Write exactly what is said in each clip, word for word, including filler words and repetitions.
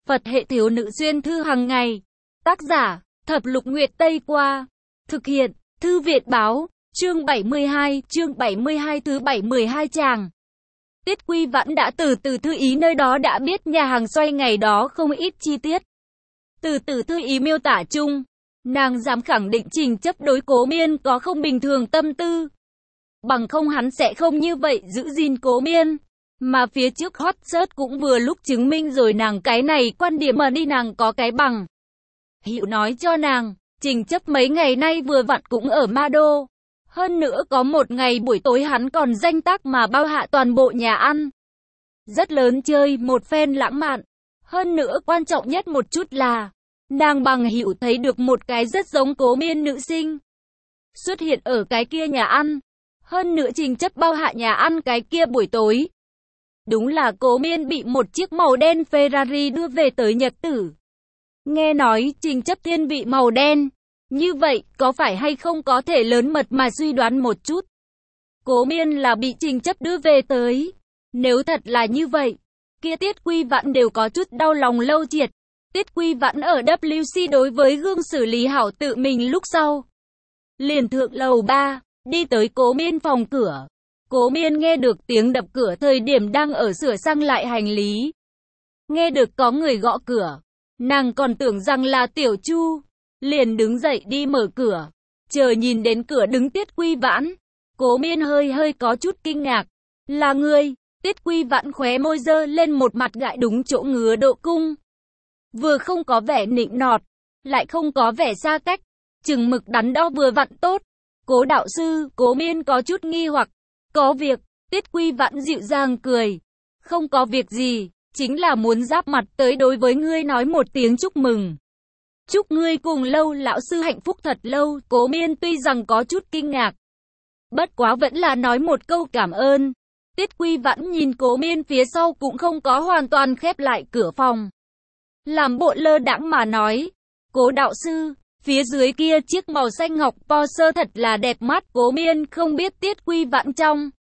Phật hệ thiếu nữ xuyên thư hàng ngày. Tác giả, Thập Lục Nguyệt Tây Qua. Thực hiện, Thư Viện Báo. Chương bảy mươi hai, chương bảy mươi hai thứ bảy mươi hai chàng. Tiết Quy Vãn đã từ từ thư ý nơi đó đã biết nhà hàng xoay ngày đó không ít chi tiết. Từ từ thư ý miêu tả chung, nàng dám khẳng định Trình Chấp đối Cố Miên có không bình thường tâm tư. Bằng không hắn sẽ không như vậy giữ gìn Cố Miên. Mà phía trước hot search cũng vừa lúc chứng minh rồi nàng cái này quan điểm mà đi nàng có cái bằng. Hiệu nói cho nàng, Trình Chấp mấy ngày nay vừa vặn cũng ở Ma Đô. Hơn nữa có một ngày buổi tối hắn còn danh tác mà bao hạ toàn bộ nhà ăn. Rất lớn chơi, một phen lãng mạn. Hơn nữa quan trọng nhất một chút là, nàng bằng Hiệu thấy được một cái rất giống Cố Miên nữ sinh. Xuất hiện ở cái kia nhà ăn. Hơn nữa Trình Chấp bao hạ nhà ăn cái kia buổi tối. Đúng là Cố Miên bị một chiếc màu đen Ferrari đưa về tới Nhật Tử. Nghe nói Trình Chấp thiên vị màu đen. Như vậy, có phải hay không có thể lớn mật mà suy đoán một chút. Cố Miên là bị Trình Chấp đưa về tới. Nếu thật là như vậy, kia Tiết Quy Vãn đều có chút đau lòng Lâu Triệt. Tiết Quy Vãn ở W C đối với gương xử lý hảo tự mình lúc sau. Liền thượng lầu ba, đi tới Cố Miên phòng cửa. Cố Miên nghe được tiếng đập cửa thời điểm đang ở sửa sang lại hành lý. Nghe được có người gõ cửa. Nàng còn tưởng rằng là Tiểu Chu. Liền đứng dậy đi mở cửa. Chờ nhìn đến cửa đứng Tiết Quy Vãn. Cố Miên hơi hơi có chút kinh ngạc. Là ngươi. Tiết Quy Vãn khóe môi dơ lên một mặt gãi đúng chỗ ngứa độ cung. Vừa không có vẻ nịnh nọt. Lại không có vẻ xa cách. Chừng mực đắn đo vừa vặn tốt. Cố đạo sư, Cố Miên có chút nghi hoặc. Có việc. Tiết Quy Vãn dịu dàng cười. Không có việc gì. Chính là muốn giáp mặt tới đối với ngươi nói một tiếng chúc mừng. Chúc ngươi cùng Lâu lão sư hạnh phúc thật lâu. Cố Miên tuy rằng có chút kinh ngạc. Bất quá vẫn là nói một câu cảm ơn. Tiết Quy Vãn nhìn Cố Miên phía sau cũng không có hoàn toàn khép lại cửa phòng. Làm bộ lơ đãng mà nói. Cố đạo sư, phía dưới kia chiếc màu xanh ngọc Porsche thật là đẹp mắt. Cố Miên không biết Tiết Quy Vãn trong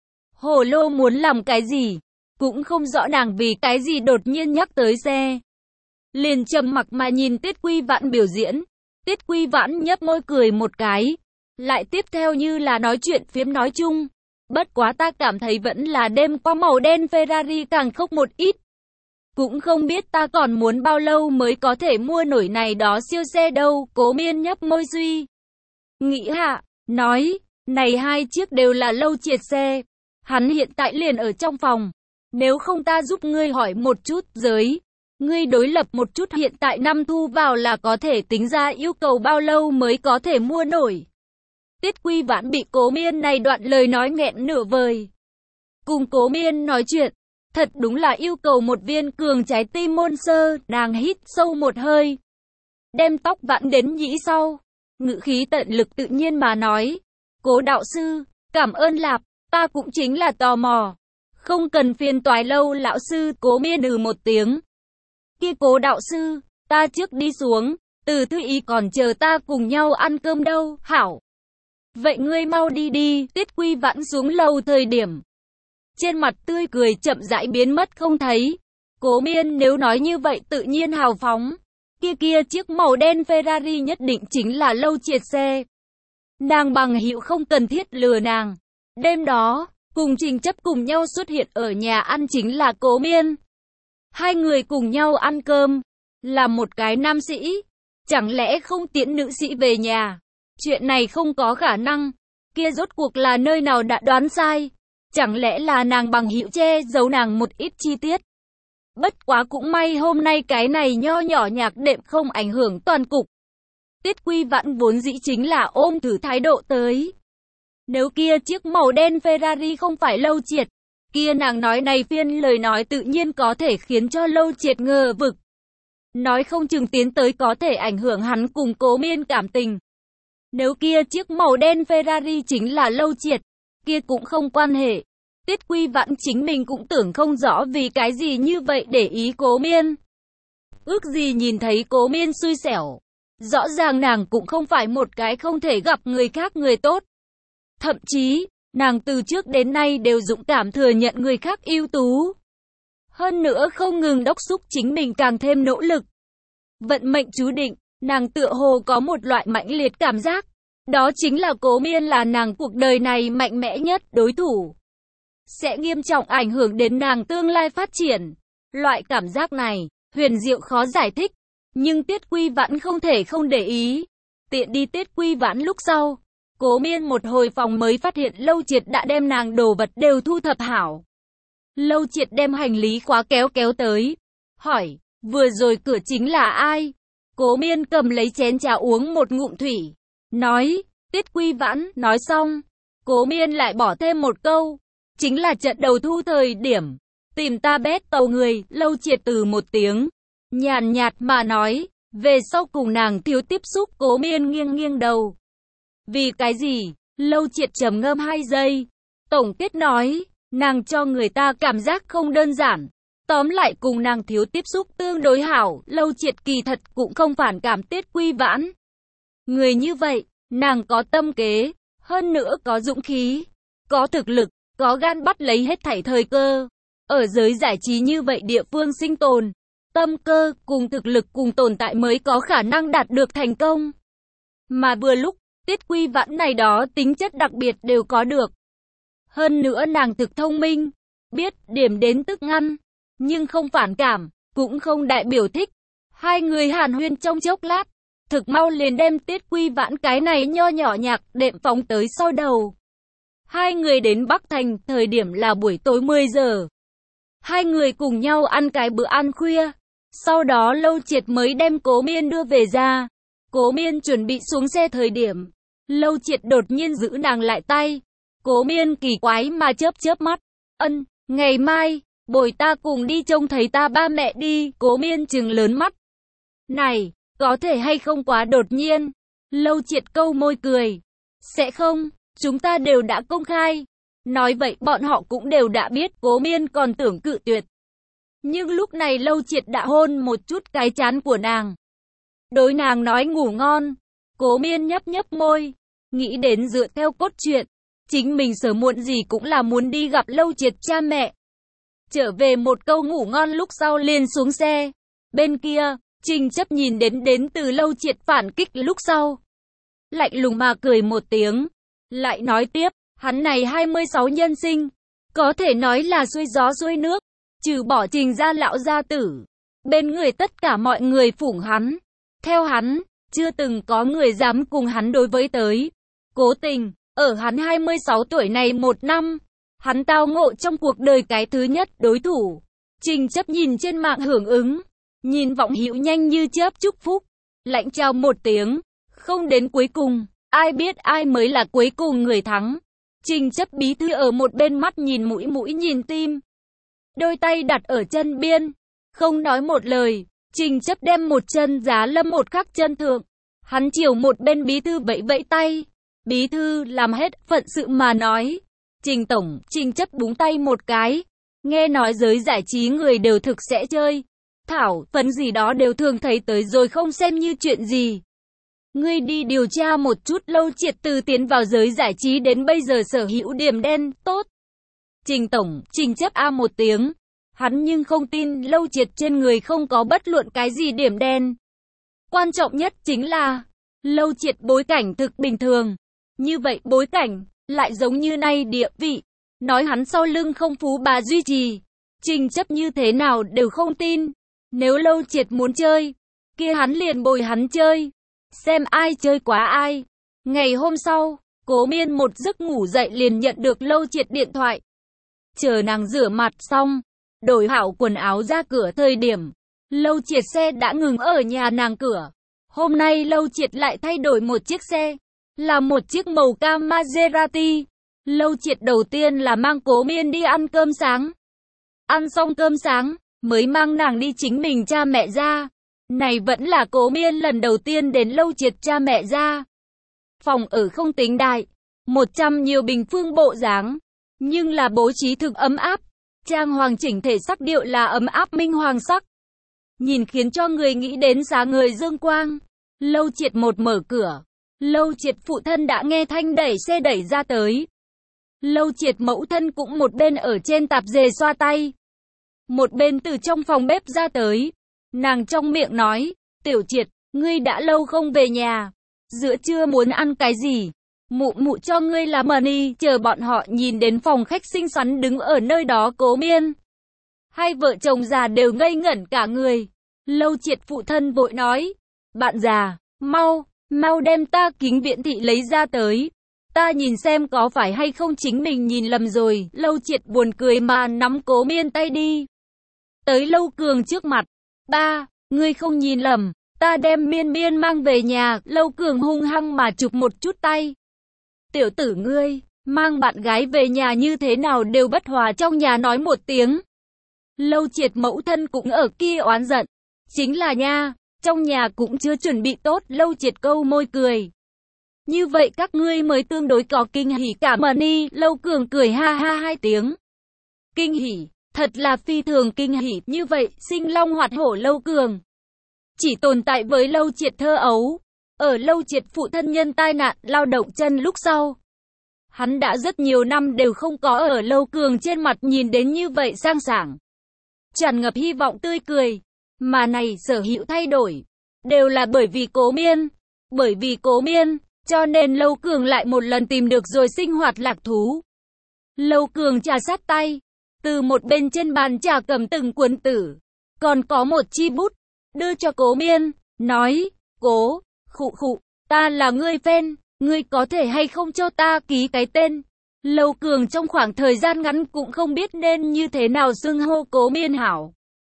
hồ lô muốn làm cái gì. Cũng không rõ nàng vì cái gì đột nhiên nhắc tới xe. Liền trầm mặc mà nhìn Tiết Quy Vãn biểu diễn. Tiết Quy Vãn nhấp môi cười một cái. Lại tiếp theo như là nói chuyện phiếm nói chung. Bất quá ta cảm thấy vẫn là đêm qua màu đen Ferrari càng khốc một ít. Cũng không biết ta còn muốn bao lâu mới có thể mua nổi này đó siêu xe đâu. Cố Miên nhấp môi suy nghĩ hạ, nói, này hai chiếc đều là Lâu Triệt xe. Hắn hiện tại liền ở trong phòng. Nếu không ta giúp ngươi hỏi một chút giới. Ngươi đối lập một chút hiện tại năm thu vào là có thể tính ra yêu cầu bao lâu mới có thể mua nổi. Tiết Quy Vãn bị Cố Miên này đoạn lời nói nghẹn nửa vời. Cùng Cố Miên nói chuyện, thật đúng là yêu cầu một viên cường trái tim môn sơ. Nàng hít sâu một hơi, đem tóc vãn đến nhĩ sau, ngữ khí tận lực tự nhiên mà nói. Cố đạo sư, cảm ơn lạp, ta cũng chính là tò mò. Không cần phiền toái Lâu lão sư. Cố Miên ừ một tiếng. Kia Cố đạo sư, ta trước đi xuống. Từ thư ý còn chờ ta cùng nhau ăn cơm đâu. Hảo. Vậy ngươi mau đi đi. Tiết Quy Vãn xuống lầu thời điểm. Trên mặt tươi cười chậm rãi biến mất không thấy. Cố Miên nếu nói như vậy tự nhiên hào phóng. Kia kia chiếc màu đen Ferrari nhất định chính là Lâu Triệt xe. Nàng bằng Hiệu không cần thiết lừa nàng. Đêm đó, cùng Trình Chấp cùng nhau xuất hiện ở nhà ăn chính là Cố Miên. Hai người cùng nhau ăn cơm. Là một cái nam sĩ. Chẳng lẽ không tiễn nữ sĩ về nhà? Chuyện này không có khả năng. Kia rốt cuộc là nơi nào đã đoán sai? Chẳng lẽ là nàng bằng Hiệu che giấu nàng một ít chi tiết? Bất quá cũng may hôm nay cái này nho nhỏ nhạc đệm không ảnh hưởng toàn cục. Tiết Quy Vãn vốn dĩ chính là ôm thử thái độ tới. Nếu kia chiếc màu đen Ferrari không phải Lâu Triệt, kia nàng nói này phiên lời nói tự nhiên có thể khiến cho Lâu Triệt ngờ vực. Nói không chừng tiến tới có thể ảnh hưởng hắn cùng Cố Miên cảm tình. Nếu kia chiếc màu đen Ferrari chính là Lâu Triệt, kia cũng không quan hệ. Tiết Quy Vãn chính mình cũng tưởng không rõ vì cái gì như vậy để ý Cố Miên. Ước gì nhìn thấy Cố Miên xui xẻo. Rõ ràng nàng cũng không phải một cái không thể gặp người khác người tốt. Thậm chí, nàng từ trước đến nay đều dũng cảm thừa nhận người khác ưu tú. Hơn nữa không ngừng đốc thúc chính mình càng thêm nỗ lực. Vận mệnh chú định, nàng tựa hồ có một loại mãnh liệt cảm giác. Đó chính là Cố Miên là nàng cuộc đời này mạnh mẽ nhất đối thủ. Sẽ nghiêm trọng ảnh hưởng đến nàng tương lai phát triển. Loại cảm giác này, huyền diệu khó giải thích. Nhưng Tiết Quy Vãn không thể không để ý. Tiện đi Tiết Quy Vãn lúc sau. Cố Miên một hồi phòng mới phát hiện Lâu Triệt đã đem nàng đồ vật đều thu thập hảo. Lâu Triệt đem hành lý khóa kéo kéo tới. Hỏi, vừa rồi cửa chính là ai? Cố Miên cầm lấy chén trà uống một ngụm thủy. Nói, Tiết Quy Vãn, nói xong. Cố Miên lại bỏ thêm một câu. Chính là trận đầu thu thời điểm. Tìm ta bét tàu người, Lâu Triệt từ một tiếng. Nhàn nhạt mà nói, về sau cùng nàng thiếu tiếp xúc. Cố Miên nghiêng nghiêng đầu. Vì cái gì? Lâu Triệt trầm ngâm hai giây. Tổng kết nói, nàng cho người ta cảm giác không đơn giản. Tóm lại cùng nàng thiếu tiếp xúc tương đối hảo. Lâu Triệt kỳ thật cũng không phản cảm Tiết Quy Vãn. Người như vậy, nàng có tâm kế, hơn nữa có dũng khí, có thực lực, có gan bắt lấy hết thảy thời cơ. Ở giới giải trí như vậy địa phương sinh tồn, tâm cơ cùng thực lực cùng tồn tại mới có khả năng đạt được thành công. Mà vừa lúc, Tiết Quy Vãn này đó tính chất đặc biệt đều có được. Hơn nữa nàng thực thông minh, biết điểm đến tức ngăn, nhưng không phản cảm, cũng không đại biểu thích. Hai người hàn huyên trong chốc lát, thực mau liền đem Tiết Quy Vãn cái này nho nhỏ nhạc đệm phóng tới sau đầu. Hai người đến Bắc Thành, thời điểm là buổi tối mười giờ. Hai người cùng nhau ăn cái bữa ăn khuya. Sau đó Lâu Triệt mới đem Cố Miên đưa về ra. Cố Miên chuẩn bị xuống xe thời điểm. Lâu Triệt đột nhiên giữ nàng lại tay. Cố Miên kỳ quái mà chớp chớp mắt. Ân, ngày mai, bồi ta cùng đi trông thấy ta ba mẹ đi. Cố Miên trừng lớn mắt. Này, có thể hay không quá đột nhiên. Lâu Triệt câu môi cười. Sẽ không, chúng ta đều đã công khai. Nói vậy bọn họ cũng đều đã biết. Cố Miên còn tưởng cự tuyệt. Nhưng lúc này Lâu Triệt đã hôn một chút cái trán của nàng. Đối nàng nói ngủ ngon. Cố Miên nhấp nhấp môi. Nghĩ đến dựa theo cốt truyện, chính mình sớm muộn gì cũng là muốn đi gặp Lâu Triệt cha mẹ. Trở về một câu ngủ ngon lúc sau liền xuống xe. Bên kia, Trình Chấp nhìn đến đến từ Lâu Triệt phản kích lúc sau. Lạnh lùng mà cười một tiếng. Lại nói tiếp, hắn này hai mươi sáu nhân sinh. Có thể nói là xuôi gió xuôi nước. Trừ bỏ Trình gia lão gia tử. Bên người tất cả mọi người phủng hắn. Theo hắn, chưa từng có người dám cùng hắn đối với tới. Cố Tình, ở hắn hai mươi sáu tuổi này một năm. Hắn tao ngộ trong cuộc đời cái thứ nhất đối thủ. Trình Chấp nhìn trên mạng hưởng ứng. Nhìn vọng hữu nhanh như chớp chúc phúc. Lạnh chào một tiếng. Không đến cuối cùng, ai biết ai mới là cuối cùng người thắng. Trình Chấp bí thư ở một bên mắt nhìn mũi mũi nhìn tim. Đôi tay đặt ở chân biên. Không nói một lời. Trình Chấp đem một chân giá lâm một khắc chân thượng. Hắn chiều một bên bí thư vẫy vẫy tay. Bí thư làm hết phận sự mà nói. Trình tổng, Trình Chấp búng tay một cái. Nghe nói giới giải trí người đều thực sẽ chơi. Thảo, phấn gì đó đều thường thấy tới rồi không xem như chuyện gì. Ngươi đi điều tra một chút. Lâu Triệt từ tiến vào giới giải trí đến bây giờ sở hữu điểm đen, tốt. Trình tổng, Trình Chấp a một tiếng. Hắn nhưng không tin Lâu Triệt trên người không có bất luận cái gì điểm đen. Quan trọng nhất chính là, Lâu Triệt bối cảnh thực bình thường. Như vậy bối cảnh, lại giống như nay địa vị. Nói hắn sau lưng không phú bà duy trì. Trình Chấp như thế nào đều không tin. Nếu Lâu Triệt muốn chơi, kia hắn liền bồi hắn chơi. Xem ai chơi quá ai. Ngày hôm sau, Cố Miên một giấc ngủ dậy liền nhận được Lâu Triệt điện thoại. Chờ nàng rửa mặt xong, đổi hảo quần áo ra cửa thời điểm, Lâu Triệt xe đã ngừng ở nhà nàng cửa. Hôm nay Lâu Triệt lại thay đổi một chiếc xe, là một chiếc màu cam Maserati. Lâu Triệt đầu tiên là mang Cố Miên đi ăn cơm sáng. Ăn xong cơm sáng, mới mang nàng đi chính mình cha mẹ ra. Này vẫn là Cố Miên lần đầu tiên đến Lâu Triệt cha mẹ ra. Phòng ở không tính đại, một trăm nhiều bình phương bộ dáng, nhưng là bố trí thực ấm áp. Trang hoàng chỉnh thể sắc điệu là ấm áp minh hoàng sắc. Nhìn khiến cho người nghĩ đến sáng ngời dương quang. Lâu Triệt một mở cửa. Lâu Triệt phụ thân đã nghe thanh đẩy xe đẩy ra tới. Lâu Triệt mẫu thân cũng một bên ở trên tạp dề xoa tay. một bên từ trong phòng bếp ra tới. Nàng trong miệng nói, Tiểu Triệt, ngươi đã lâu không về nhà. Giữa trưa muốn ăn cái gì? Mụ mụ cho ngươi làm mần đi. Chờ bọn họ nhìn đến phòng khách xinh xắn đứng ở nơi đó Cố Miên. Hai vợ chồng già đều ngây ngẩn cả người. Lâu Triệt phụ thân vội nói, bạn già, mau, mau đem ta kính viễn thị lấy ra tới. Ta nhìn xem có phải hay không chính mình nhìn lầm rồi. Lâu Triệt buồn cười mà nắm Cố Miên tay đi. Tới Lâu Cường trước mặt. Ba, ngươi không nhìn lầm, ta đem Miên Miên mang về nhà. Lâu Cường hung hăng mà chụp một chút tay. Tiểu tử ngươi, mang bạn gái về nhà như thế nào đều bất hòa trong nhà nói một tiếng. Lâu Triệt mẫu thân cũng ở kia oán giận. Chính là nha, trong nhà cũng chưa chuẩn bị tốt. Lâu Triệt câu môi cười. Như vậy các ngươi mới tương đối có kinh hỉ cả mà ni. Lâu Cường cười ha ha hai tiếng. Kinh hỉ, thật là phi thường kinh hỉ. Như vậy, sinh long hoạt hổ Lâu Cường chỉ tồn tại với Lâu Triệt thơ ấu. Ở Lâu Triệt phụ thân nhân tai nạn lao động chân lúc sau, hắn đã rất nhiều năm đều không có ở Lâu Cường trên mặt nhìn đến như vậy sang sảng, tràn ngập hy vọng tươi cười. Mà này sở hữu thay đổi đều là bởi vì Cố Miên. Bởi vì Cố Miên, cho nên Lâu Cường lại một lần tìm được rồi sinh hoạt lạc thú. Lâu Cường trà sát tay, từ một bên trên bàn trà cầm từng cuốn tử, còn có một chi bút, đưa cho Cố Miên, nói, Cố, khụ khụ, ta là ngươi fan, ngươi có thể hay không cho ta ký cái tên. Lâu Cường trong khoảng thời gian ngắn cũng không biết nên như thế nào xưng hô Cố Miên hảo.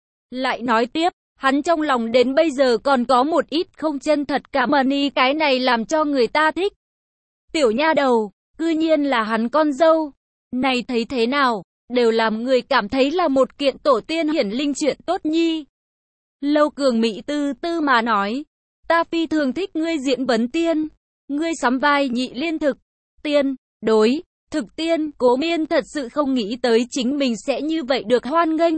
Lại nói tiếp, hắn trong lòng đến bây giờ còn có một ít không chân thật cả mà ni cái này làm cho người ta thích. Tiểu nha đầu, cư nhiên là hắn con dâu. Này thấy thế nào, đều làm người cảm thấy là một kiện tổ tiên hiển linh chuyện tốt nhi. Lâu Cường mỹ tư tư mà nói, ta phi thường thích ngươi diễn vấn tiên. Ngươi sắm vai nhị liên thực, tiên, đối, thực tiên. Cố Miên thật sự không nghĩ tới chính mình sẽ như vậy được hoan nghênh.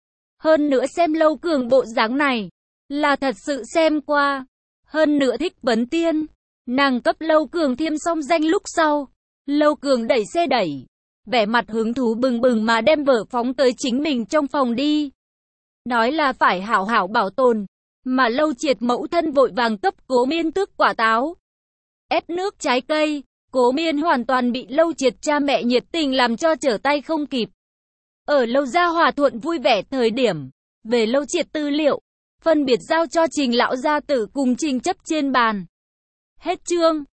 Hơn nữa xem Lâu Cường bộ dáng này, là thật sự xem qua. Hơn nữa thích vấn tiên. Nàng cấp Lâu Cường thêm xong danh lúc sau. Lâu Cường đẩy xe đẩy, vẻ mặt hứng thú bừng bừng mà đem vở phóng tới chính mình trong phòng đi. Nói là phải hảo hảo bảo tồn. Mà Lâu Triệt mẫu thân vội vàng cấp Cố Miên tước quả táo, ép nước trái cây. Cố Miên hoàn toàn bị Lâu Triệt cha mẹ nhiệt tình làm cho trở tay không kịp. Ở Lâu gia hòa thuận vui vẻ thời điểm, về Lâu Triệt tư liệu, phân biệt giao cho Trình lão gia tử cùng Trình chấp trên bàn. Hết chương.